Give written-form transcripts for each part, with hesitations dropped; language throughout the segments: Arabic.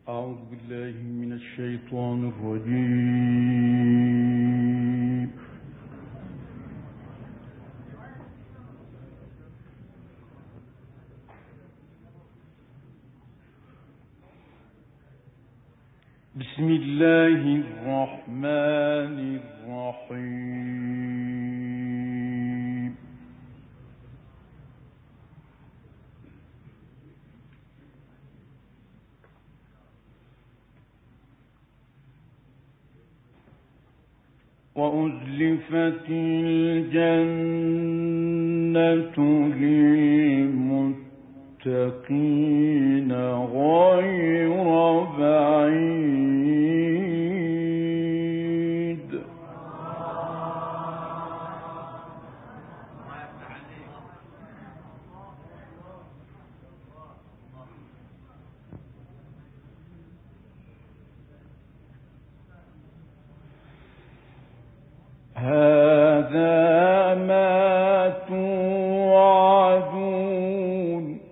أعوذ بالله من الشيطان الرجيم. بسم الله الرحمن الرحيم. وأزلفت الجنة للمتقين غير بعيد. هذا ما توعدون.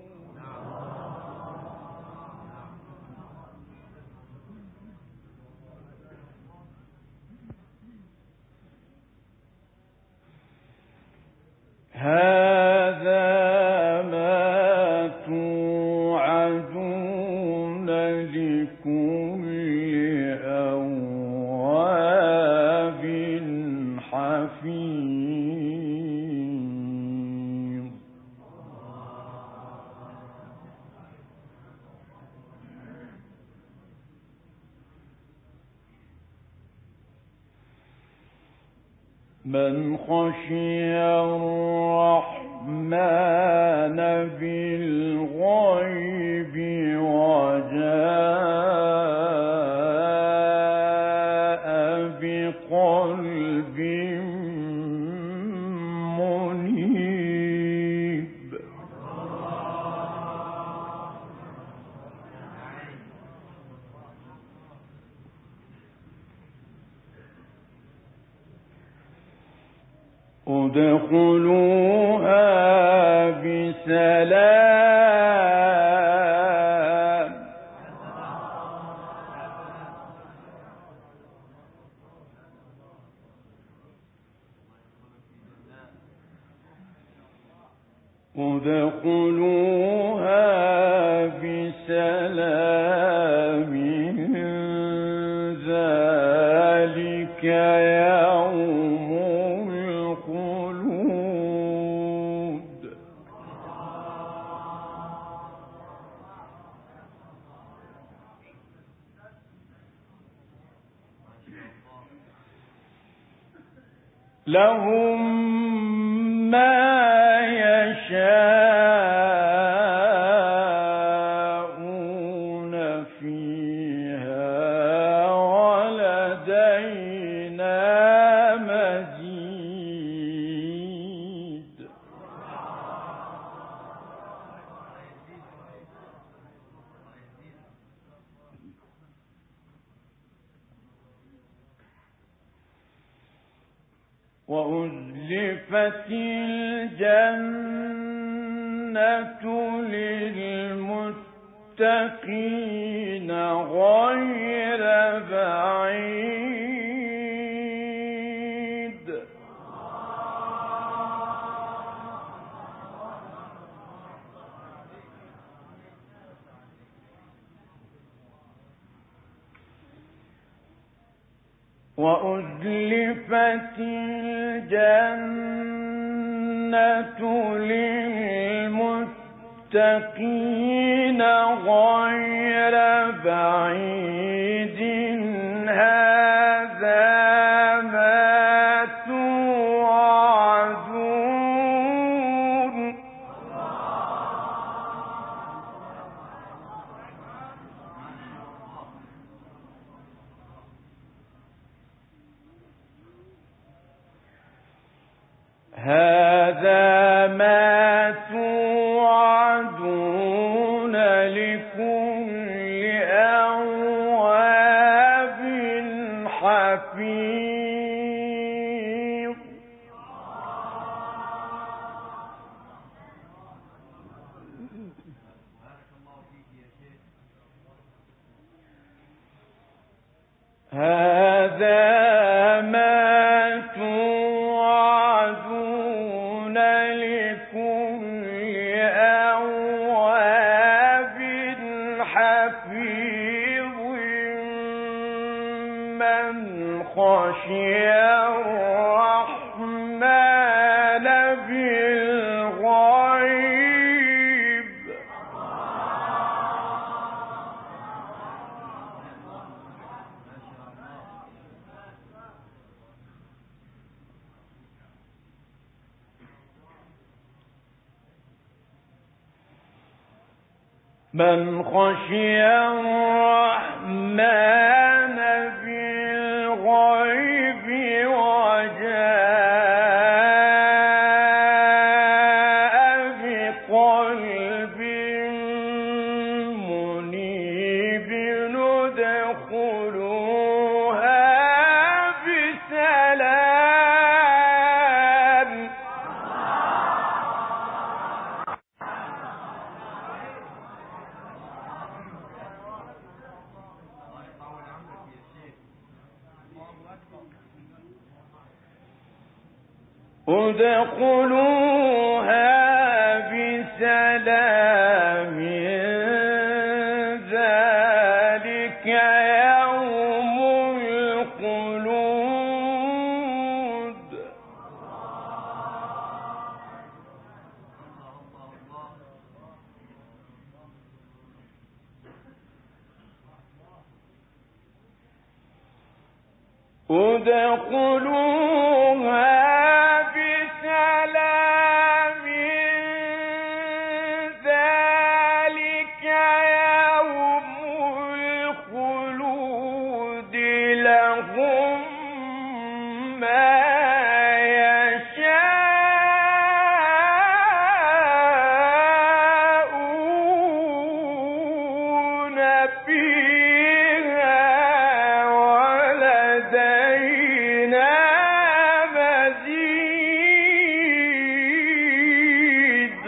هذا ما توعدون لكل أواب حفيظ. من خشي الرحمن بالغيب وجاء بقلب منيب. ادخلوها بسلام. ادخلوها بسلام. ذلك يوم الخلود. لهم ما يشاءون فيها ولدينا مزيد. وأزلفت الجنة للمتقين غير بعيد. وأزلفت الجنة للمتقين غير بعيد. هذا ما توعدون. هذا ما توعدون لكل أواب حفيظ. هذا ما توعدون لكل أواب حفيظ من خشي الرحمن بالغيب. من خشي الرحمن بالغيب وجاء بقلب منيب ندخلوها بسلام. ادخلوها بسلام ذلك يوم الخلود. ادخلوها بسلام ذلك يوم الخلود لهم ما يشاءون فيها ولدينا مزيد.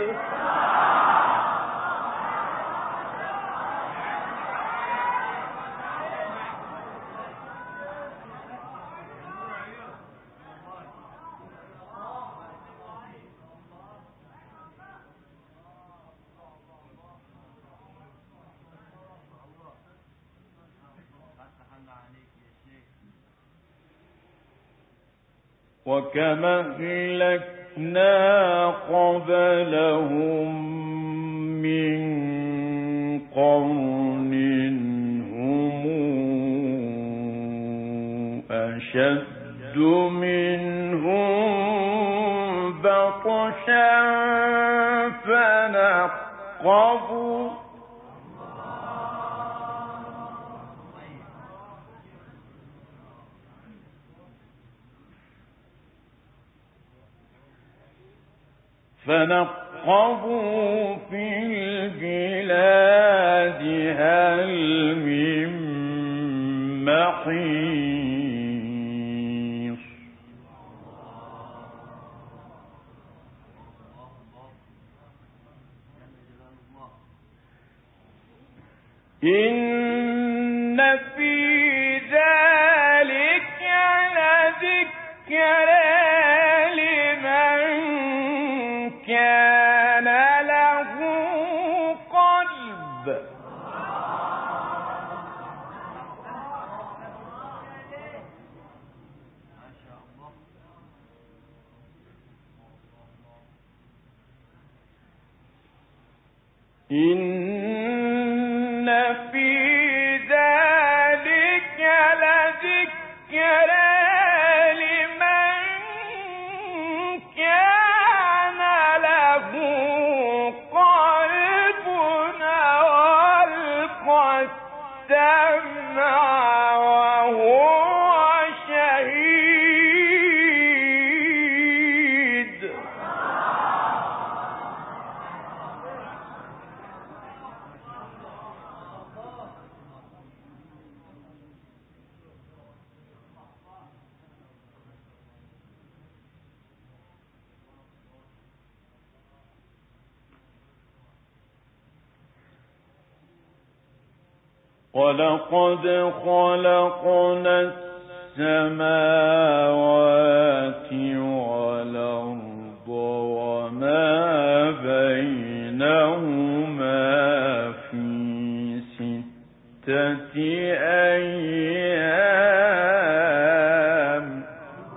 وكما أهلكنا قبلهم من قرن هم أشد منهم بطشا فنقبوا في البلاد هل من محيص. إن في ذلك لذكرى لمن كان له قلب. إن في ذلك لذكرى لمن كان له قلب وألقى السمع وهو شهيد. ولقد خلقنا السماوات والأرض وما بينهما في 6 أيام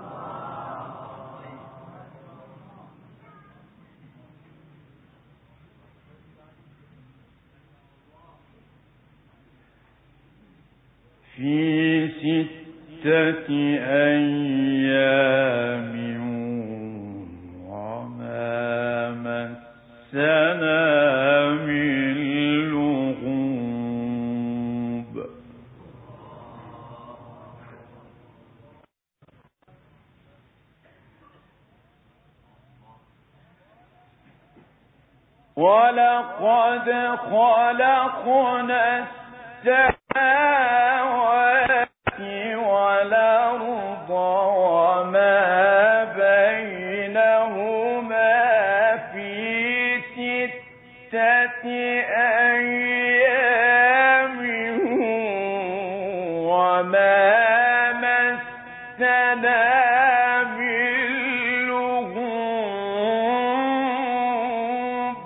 وما مسنا من لغوب ولقد خلقنا السماوات والأرض وما بينهما في 6 أيام وما مسنا من لغوب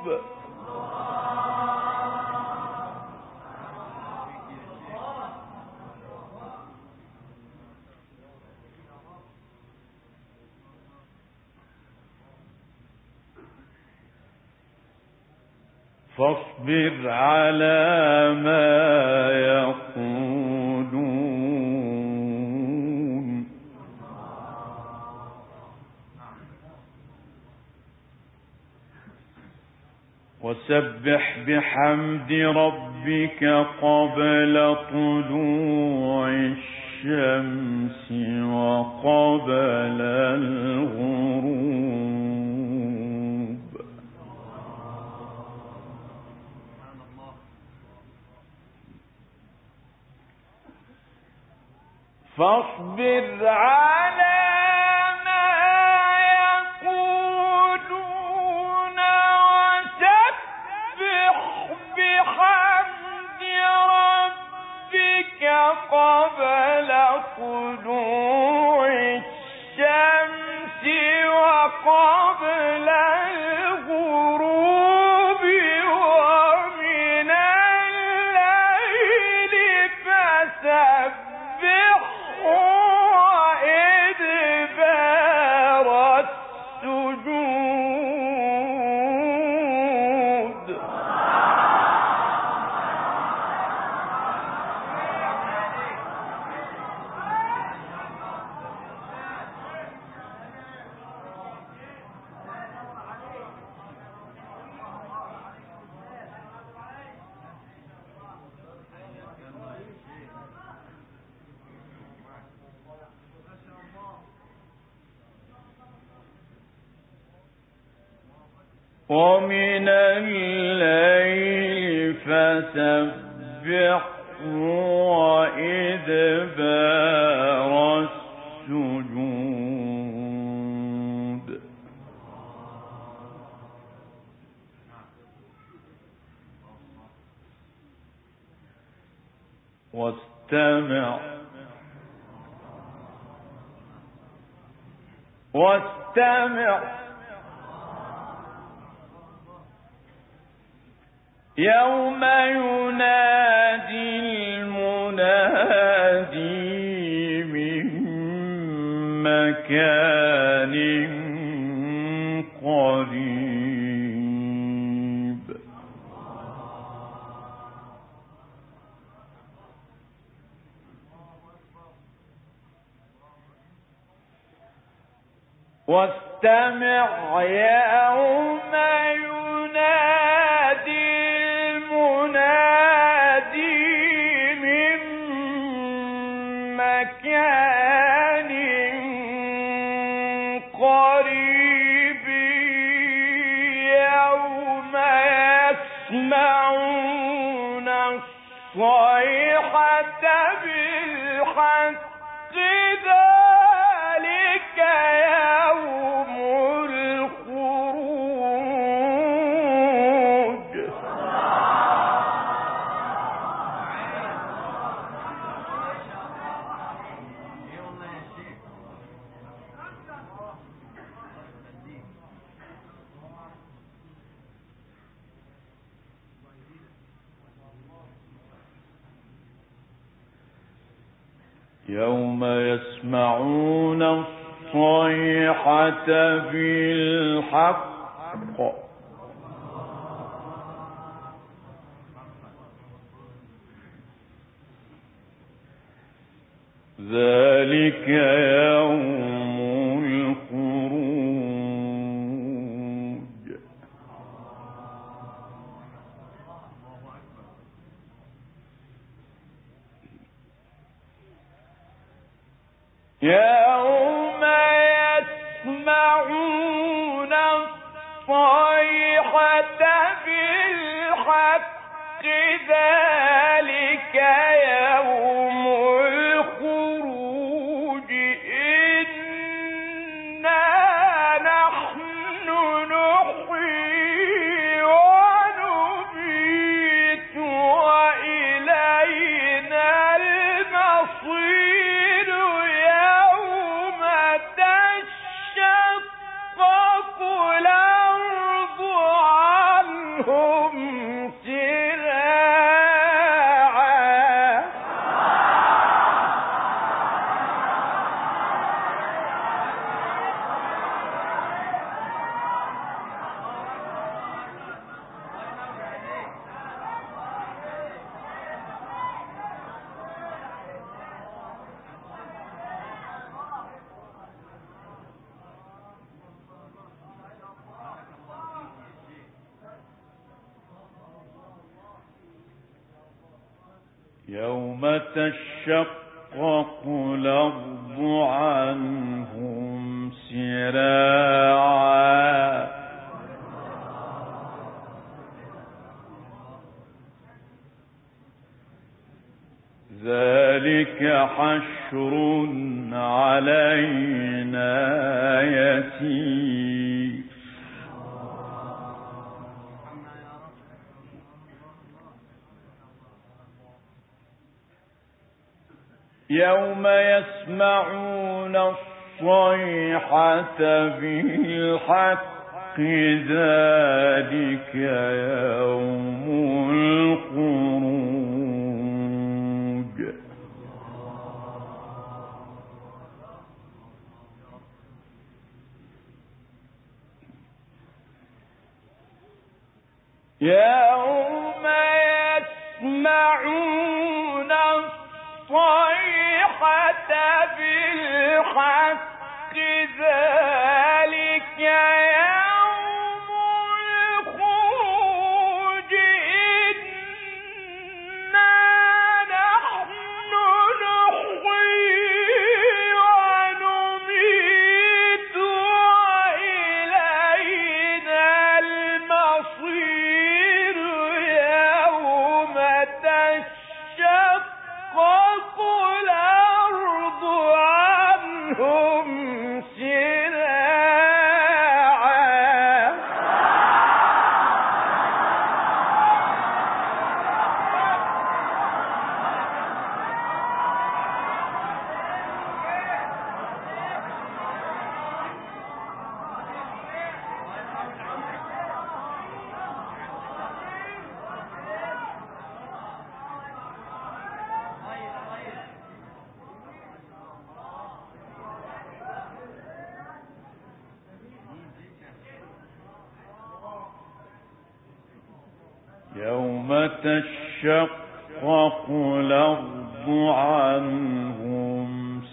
فاصبر على ما يقولون وسبح بحمد ربك قبل طلوع الشمس وقبل الغروب فاصبر على ما يقولون وسبح بحمد ربك قبل طلوع الشمس وقبل الغروب ومن الليل فسبح وإدبار السجود ومن الليل فسبح وإدبار السجود واستمع يوم ينادي المنادي من مكان قريب واستمع يوم ينادي المنادي من مكان قريب يوم يسمعون الصيحة بالحق ذلك يوم الخروج يوم يسمعون الصيحة بالحق ذلك يوم الخروج. يوم يسمعون الصيحة بالحق ذلك يوم الخروج إنا نحن نحيي ونميت وإلينا المصير يوم تشقق الأرض عنهم سراعا. يوم تشقق الأرض عنهم سراعا ذلك حشر علينا يسير. يوم يسمعون الصيحة بالحق ذلك يوم الخروج. يوم يسمعون الصيحة بالحق ذلك يوم الخروج إنا نحن نحيي ونميت وإلينا المصير يوم تشقق الأرض عنهم سراعا. يوم تشقق الأرض عنهم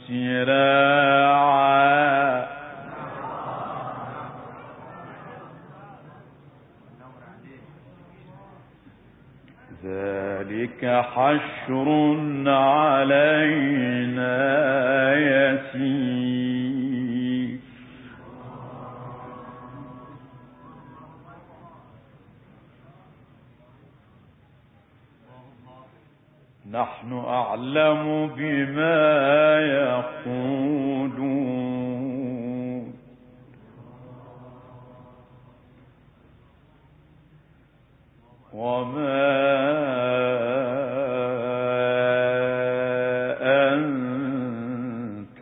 سراعا ذلك حشر علينا يسير. نحن أعلم بما يقولون وما أنت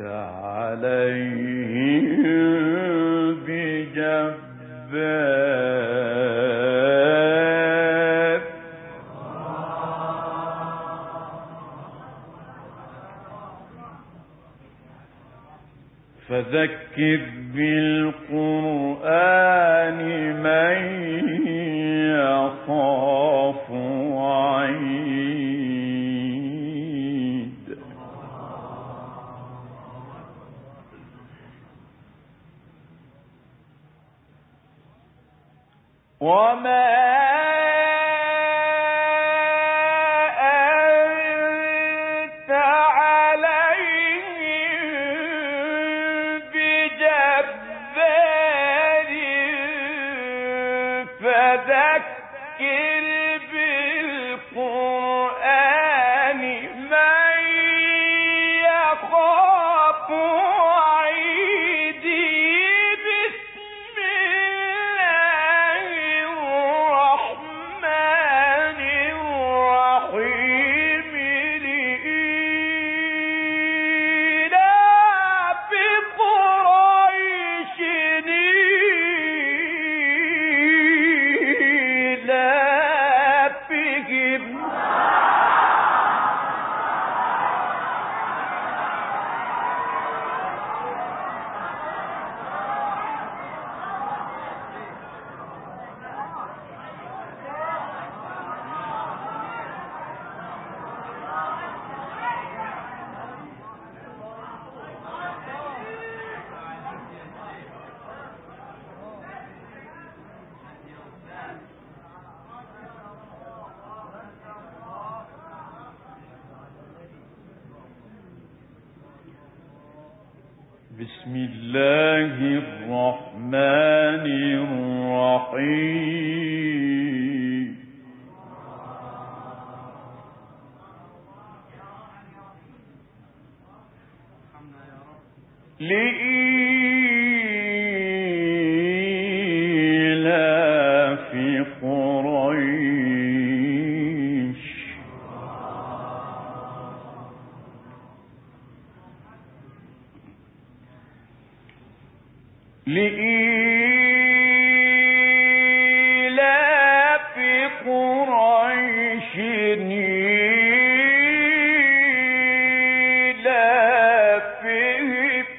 عليهم بجبار. فذكر بالقرآن من يخاف وعيد. وما بسم الله الرحمن الرحيم. لإيلاف قريش لإيلاف قريش إيلافهم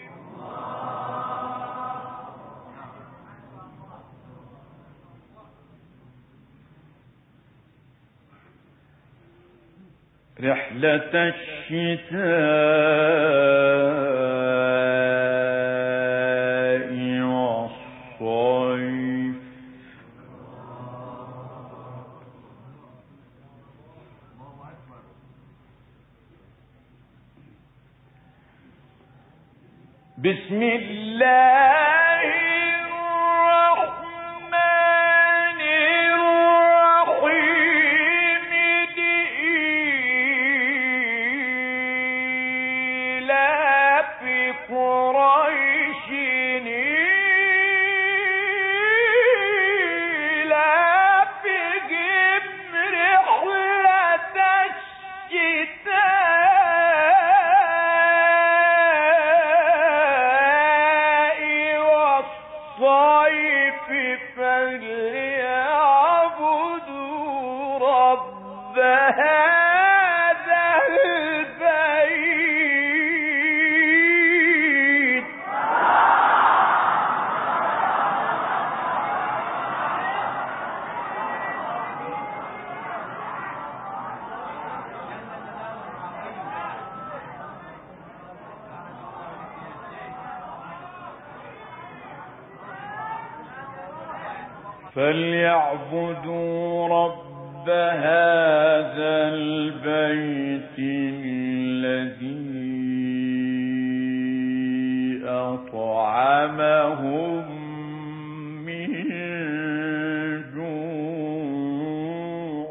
رحلة الشتاء والصيف. بسم الله الرحمن الرحيم. لإيلاف قريش إيلافهم رحلة الشتاء والصيف فليعبدوا رب هذا البيت. فليعبدوا رب هذا البيت الذي أطعمهم من جوع.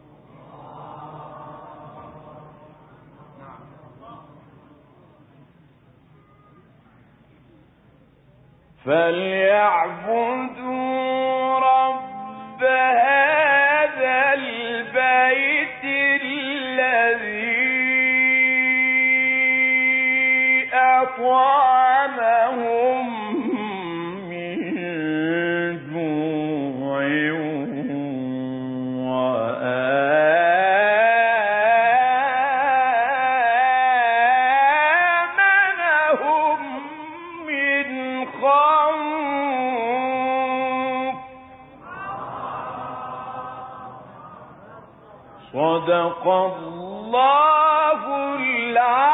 فليعبدوا رب هذا البيت الذي أطعمهم من جوع وآمنهم صدق الله العظيم.